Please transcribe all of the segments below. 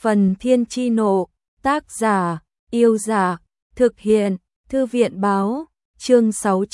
Phần Thiên Chi Nộ, tác giả, Yêu Giả, thực hiện, Thư viện Báo, chương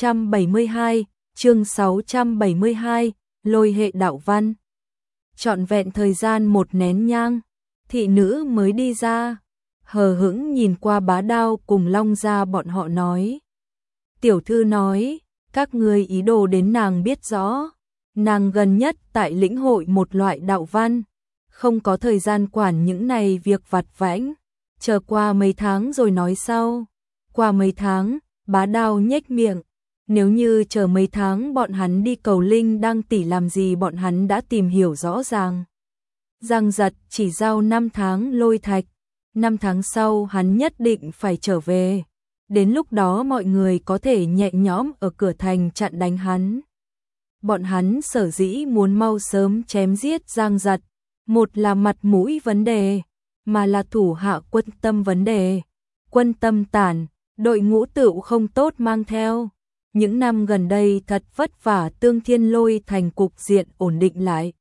672, Lôi hệ đạo văn. Trọn vẹn thời gian một nén nhang, thị nữ mới đi ra, hờ hững nhìn qua Bá Đao cùng Long Gia bọn họ nói. Tiểu thư nói, các ngươi ý đồ đến nàng biết rõ, nàng gần nhất tại lĩnh hội một loại đạo văn, không có thời gian quản những này việc vặt vãnh, chờ qua mấy tháng rồi nói sau. Qua mấy tháng, Bá Đao nhếch miệng, nếu như chờ mấy tháng bọn hắn đi cầu linh đăng tỷ làm gì bọn hắn đã tìm hiểu rõ ràng. Giang Giật chỉ giao 5 tháng lôi thạch, 5 tháng sau hắn nhất định phải trở về. Đến lúc đó mọi người có thể nhẹ nhõm ở cửa thành chặn đánh hắn. Bọn hắn sở dĩ muốn mau sớm chém giết Giang Giật, một là mặt mũi vấn đề, mà là thủ hạ quân tâm vấn đề. Quân tâm tản, đội ngũ tựu không tốt mang theo. Những năm gần đây thật vất vả Tương Thiên Lôi thành cục diện ổn định lại.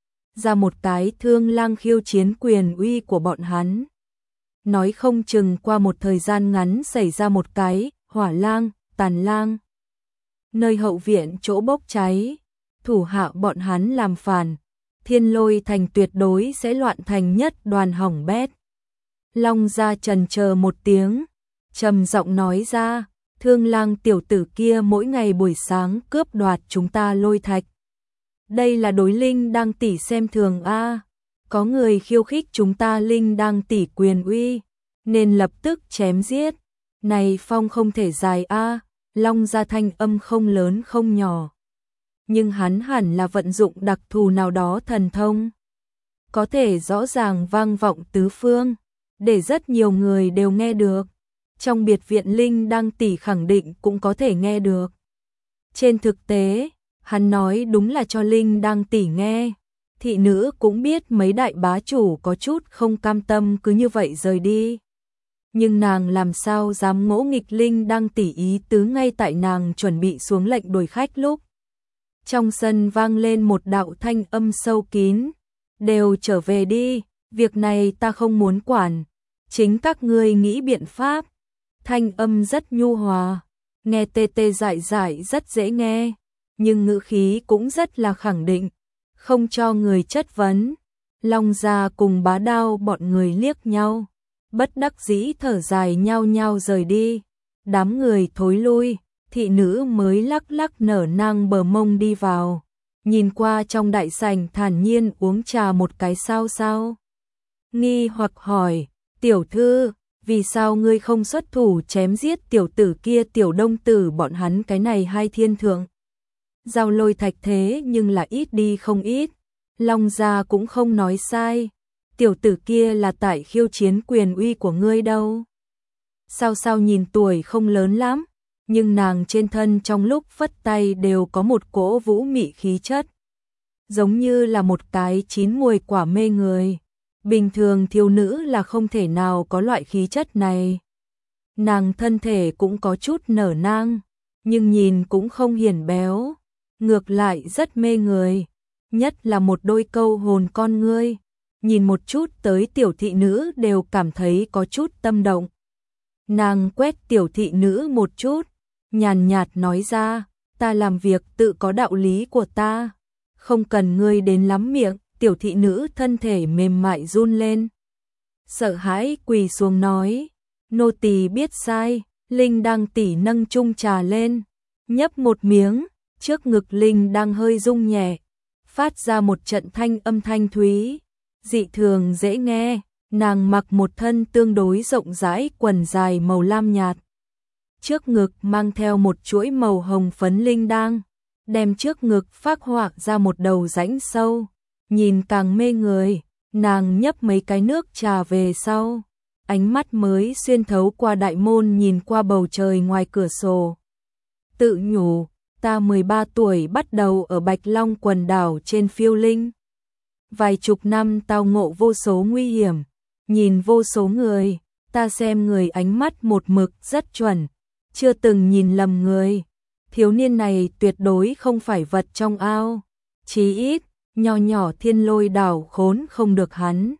Ra một cái Thương Lang khiêu chiến quyền uy của bọn hắn. Nói không chừng qua một thời gian ngắn xảy ra một cái Hỏa Lang, Tàn Lang. Nơi hậu viện chỗ bốc cháy, thủ hạ bọn hắn làm phản, Thiên Lôi thành tuyệt đối sẽ loạn thành nhất đoàn hỏng bét. Long Gia trần chờ một tiếng, trầm giọng nói ra, Thương Lang tiểu tử kia mỗi ngày buổi sáng cướp đoạt chúng ta lôi thạch. Đây là đối linh đăng tỷ xem thường a. Có người khiêu khích chúng ta linh đăng tỷ quyền uy, nên lập tức chém giết. Này phong không thể dài a. Long Gia thanh âm không lớn không nhỏ. Nhưng hắn hẳn là vận dụng đặc thù nào đó thần thông. Có thể rõ ràng vang vọng tứ phương, để rất nhiều người đều nghe được. Trong biệt viện linh đăng tỷ khẳng định cũng có thể nghe được. Trên thực tế, hắn nói đúng là cho linh đăng tỷ nghe. Thị nữ cũng biết mấy đại bá chủ có chút không cam tâm cứ như vậy rời đi. Nhưng nàng làm sao dám ngỗ nghịch linh đăng tỷ ý tứ ngay tại nàng chuẩn bị xuống lệnh đuổi khách lúc. Trong sân vang lên một đạo thanh âm sâu kín. Đều trở về đi, việc này ta không muốn quản. Chính các ngươi nghĩ biện pháp. Thanh âm rất nhu hòa, nghe tê tê dại dại rất dễ nghe, nhưng ngữ khí cũng rất là khẳng định, không cho người chất vấn. Long Gia cùng Bá Đao bọn người liếc nhau, bất đắc dĩ thở dài nhao nhao rời đi. Đám người thối lui, thị nữ mới lắc lắc nở nang bờ mông đi vào, nhìn qua trong đại sảnh thản nhiên uống trà một cái sao sao. Nghi hoặc hỏi, tiểu thư, vì sao ngươi không xuất thủ chém giết tiểu tử kia Tiểu Đông Tử bọn hắn cái này hai thiên thượng. Giao lôi thạch thế nhưng là ít đi không ít. Long Gia cũng không nói sai. Tiểu tử kia là tại khiêu chiến quyền uy của ngươi đâu. Sao nhìn tuổi không lớn lắm, nhưng nàng trên thân trong lúc phất tay đều có một cỗ vũ mị khí chất. Giống như là một cái chín muồi quả mê người. Bình thường thiếu nữ là không thể nào có loại khí chất này. Nàng thân thể cũng có chút nở nang, nhưng nhìn cũng không hiển béo, ngược lại rất mê người, nhất là một đôi câu hồn con ngươi, nhìn một chút tới tiểu thị nữ đều cảm thấy có chút tâm động. Nàng quét tiểu thị nữ một chút, nhàn nhạt nói ra, ta làm việc tự có đạo lý của ta, không cần ngươi đến lắm miệng. Tiểu thị nữ thân thể mềm mại run lên, sợ hãi quỳ xuống nói, nô tỳ biết sai. Linh đăng tỷ nâng chung trà lên, nhấp một miếng, trước ngực linh đang hơi rung nhẹ, phát ra một trận thanh âm thanh thúy, dị thường dễ nghe. Nàng mặc một thân tương đối rộng rãi quần dài màu lam nhạt, trước ngực mang theo một chuỗi màu hồng phấn linh đang, đem trước ngực phác họa ra một đầu rãnh sâu. Nhìn càng mê người, nàng nhấp mấy cái nước trà về sau, ánh mắt mới xuyên thấu qua đại môn nhìn qua bầu trời ngoài cửa sổ. Tự nhủ, ta 13 tuổi bắt đầu ở Bạch Long quần đảo trên phiêu linh. Vài chục năm tao ngộ vô số nguy hiểm, nhìn vô số người, ta xem người ánh mắt một mực rất chuẩn, chưa từng nhìn lầm người. Thiếu niên này tuyệt đối không phải vật trong ao, chí ít. Nho nhỏ Thiên Lôi đảo khốn không được hắn.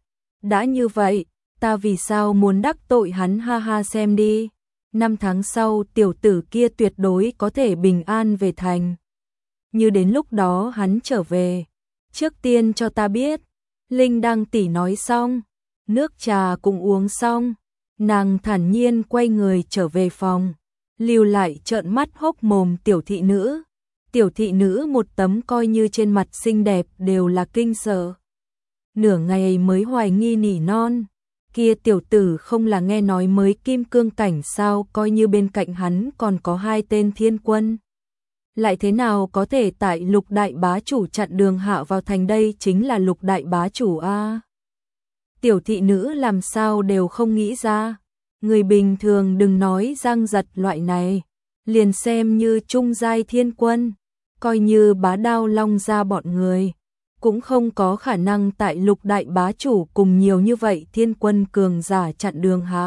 Đã như vậy, ta vì sao muốn đắc tội hắn, ha ha, xem đi. 5 tháng sau tiểu tử kia tuyệt đối có thể bình an về thành. Như đến lúc đó hắn trở về, trước tiên cho ta biết. Linh Đăng tỷ nói xong, nước trà cũng uống xong, nàng thản nhiên quay người trở về phòng, lưu lại trợn mắt hốc mồm tiểu thị nữ. Tiểu thị nữ một tấm coi như trên mặt xinh đẹp đều là kinh sợ. Nửa ngày mới hoài nghi nỉ non, kia tiểu tử không là nghe nói mới kim cương cảnh sao, coi như bên cạnh hắn còn có 2 tên thiên quân. Lại thế nào có thể tại Lục đại bá chủ chặn đường hạ vào thành, đây chính là Lục đại bá chủ a. Tiểu thị nữ làm sao đều không nghĩ ra, người bình thường đừng nói Giang Giật loại này, liền xem như trung giai thiên quân, coi như Bá Đao Long gia bọn người, cũng không có khả năng tại Lục đại bá chủ cùng nhiều như vậy thiên quân cường giả chặn đường hạ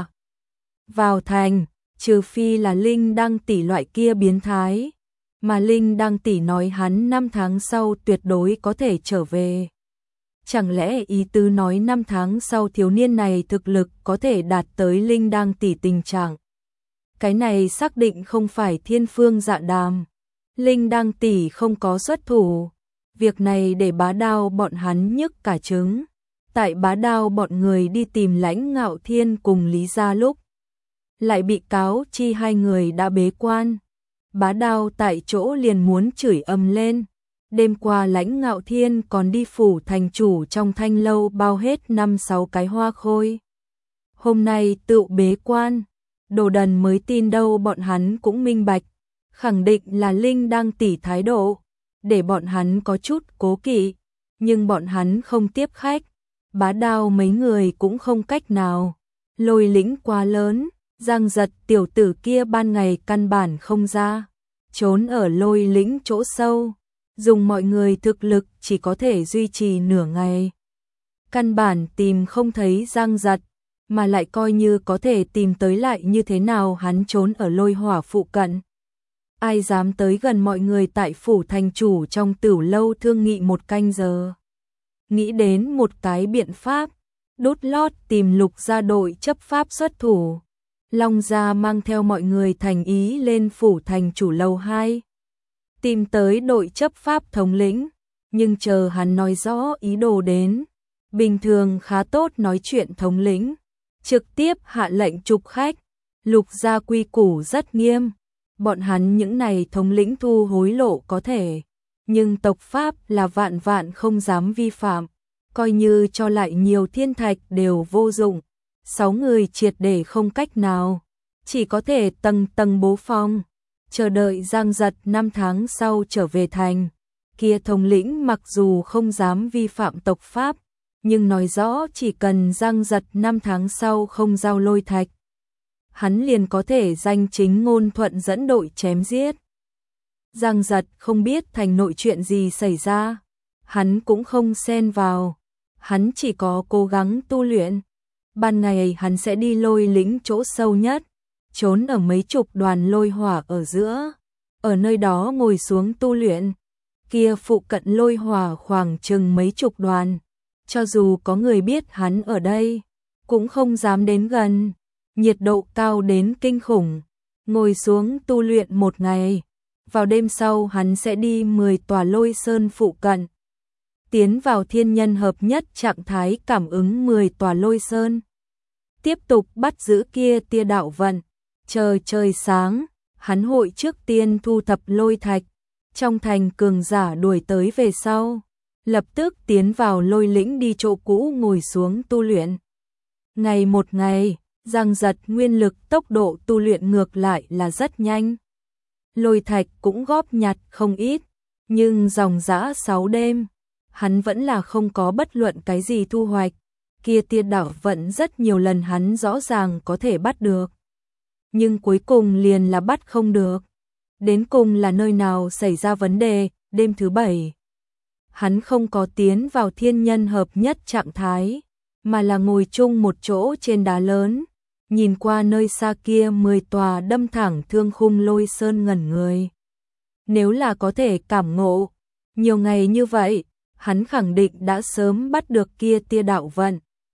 vào thành, trừ phi là Linh Đăng tỷ loại kia biến thái. Mà Linh Đăng tỷ nói hắn 5 tháng sau tuyệt đối có thể trở về. Chẳng lẽ ý tứ nói 5 tháng sau thiếu niên này thực lực có thể đạt tới Linh Đăng tỷ tình trạng? Cái này xác định không phải thiên phương dạ đàm. Linh Đăng tỷ không có xuất thủ. Việc này để Bá Đao bọn hắn nhức cả trứng. Tại Bá Đao bọn người đi tìm Lãnh Ngạo Thiên cùng Lý Gia lúc, lại bị cáo chi 2 người đã bế quan. Bá Đao tại chỗ liền muốn chửi ầm lên. Đêm qua Lãnh Ngạo Thiên còn đi phủ thành chủ trong thanh lâu bao hết 5-6 cái hoa khôi. Hôm nay tự bế quan, đồ đần mới tin đâu, bọn hắn cũng minh bạch, khẳng định là Linh Đăng tỷ thái độ, để bọn hắn có chút cố kỵ, nhưng bọn hắn không tiếp khách. Bá Đao mấy người cũng không cách nào, Lôi lĩnh quá lớn. Giang Giật tiểu tử kia ban ngày căn bản không ra, trốn ở Lôi lĩnh chỗ sâu, dùng mọi người thực lực chỉ có thể duy trì nửa ngày. Căn bản tìm không thấy Giang Giật, mà lại coi như có thể tìm tới lại như thế nào, hắn trốn ở Lôi Hỏa phụ cận. Ai dám tới gần mọi người tại phủ thành chủ trong Tửu lâu thương nghị 1 canh giờ. Nghĩ đến một cái biện pháp, đốt lót tìm Lục gia đội chấp pháp xuất thủ. Long gia mang theo mọi người thành ý lên phủ thành chủ lầu 2, tìm tới đội chấp pháp thống lĩnh, nhưng chờ hắn nói rõ ý đồ đến, bình thường khá tốt nói chuyện thống lĩnh, trực tiếp hạ lệnh trục khách. Lục gia quy củ rất nghiêm, bọn hắn những này thống lĩnh thu hối lộ có thể, nhưng tộc pháp là vạn vạn không dám vi phạm, coi như cho lại nhiều thiên thạch đều vô dụng. 6 người triệt để không cách nào, chỉ có thể tầng tầng bố phong, chờ đợi Giang Giật 5 tháng sau trở về thành. Kia thống lĩnh mặc dù không dám vi phạm tộc pháp, nhưng nói rõ chỉ cần Giang Giật 5 tháng sau không giao lôi thạch, hắn liền có thể danh chính ngôn thuận dẫn đội chém giết. Giang Giật không biết thành nội chuyện gì xảy ra, hắn cũng không xen vào, hắn chỉ có cố gắng tu luyện. Ban ngày hắn sẽ đi Lôi lĩnh chỗ sâu nhất, trốn ở mấy chục đoàn lôi hỏa ở giữa, ở nơi đó ngồi xuống tu luyện. Kia phụ cận lôi hỏa khoảng chừng mấy chục đoàn, cho dù có người biết hắn ở đây, cũng không dám đến gần, nhiệt độ cao đến kinh khủng. Ngồi xuống tu luyện 1 ngày, vào đêm sau hắn sẽ đi 10 tòa lôi sơn phụ cận, tiến vào thiên nhân hợp nhất trạng thái cảm ứng 10 tòa lôi sơn. Tiếp tục bắt giữ kia tia đạo vận, chờ trời sáng, hắn hội trước tiên thu thập lôi thạch, trong thành cường giả đuổi tới về sau, lập tức tiến vào Lôi lĩnh đi chỗ cũ ngồi xuống tu luyện. Ngày một ngày, Giang Giật nguyên lực tốc độ tu luyện ngược lại là rất nhanh. Lôi thạch cũng góp nhặt không ít, nhưng dòng dã 6 đêm, hắn vẫn là không có bất luận cái gì thu hoạch. Kia tia đạo vận rất nhiều lần hắn rõ ràng có thể bắt được, nhưng cuối cùng liền là bắt không được. Đến cùng là nơi nào xảy ra vấn đề? Đêm thứ 7, hắn không có tiến vào thiên nhân hợp nhất trạng thái, mà là ngồi chung một chỗ trên đá lớn, nhìn qua nơi xa kia 10 tòa đâm thẳng thương khung lôi sơn ngẩn người. Nếu là có thể cảm ngộ nhiều ngày như vậy, hắn khẳng định đã sớm bắt được kia tia đạo vận.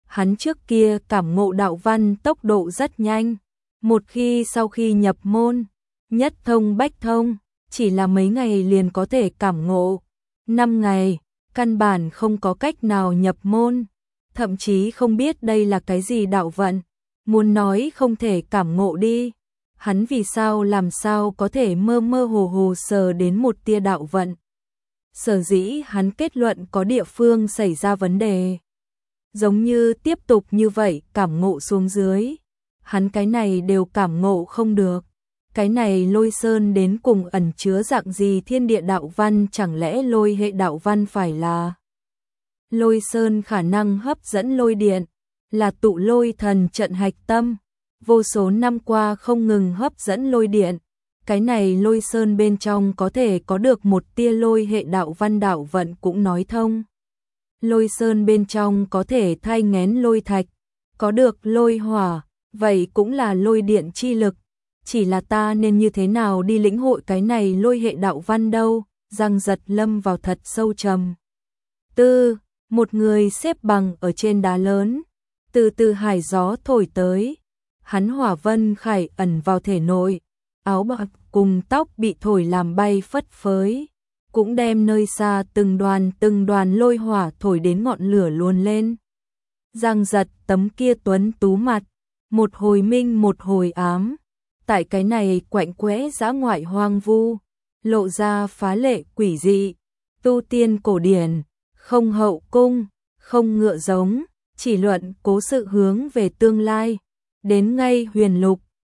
Hắn trước kia cảm ngộ đạo văn tốc độ rất nhanh, một khi sau khi nhập môn, nhất thông bách thông, chỉ là mấy ngày liền có thể cảm ngộ, 5 ngày, căn bản không có cách nào nhập môn, thậm chí không biết đây là cái gì đạo vận, muốn nói không thể cảm ngộ đi. Hắn vì sao làm sao có thể mơ mơ hồ hồ sờ đến một tia đạo vận. Sở dĩ hắn kết luận có địa phương xảy ra vấn đề. Giống như tiếp tục như vậy cảm ngộ xuống dưới. Hắn cái này đều cảm ngộ không được. Cái này Lôi Sơn đến cùng ẩn chứa dạng gì thiên địa đạo văn, chẳng lẽ lôi hệ đạo văn phải là Lôi Sơn khả năng hấp dẫn lôi điện, là tụ lôi thần trận hạch tâm, vô số năm qua không ngừng hấp dẫn lôi điện. Cái này Lôi Sơn bên trong có thể có được một tia lôi hệ đạo văn đạo vận cũng nói thông. Lôi Sơn bên trong có thể thai nghén lôi thạch, có được lôi hỏa, vậy cũng là lôi điện chi lực. Chỉ là ta nên như thế nào đi lĩnh hội cái này lôi hệ đạo văn đâu? Giang Giật lâm vào thật sâu trầm tư. Một người xếp bằng ở trên đá lớn, từ từ hải gió thổi tới, hắn hỏa vân khải ẩn vào thể nội, áo bạc cùng tóc bị thổi làm bay phất phới, cũng đem nơi xa từng đoàn lôi hỏa thổi đến ngọn lửa luồn lên. Giang Giật tấm kia tuấn tú mặt, một hồi minh một hồi ám, tại cái này quạnh quẽ dã ngoại hoang vu, lộ ra phá lệ quỷ dị, tu tiên cổ điển, không hậu cung, không ngựa giống, chỉ luận cố sự hướng về tương lai, đến ngay huyền lục,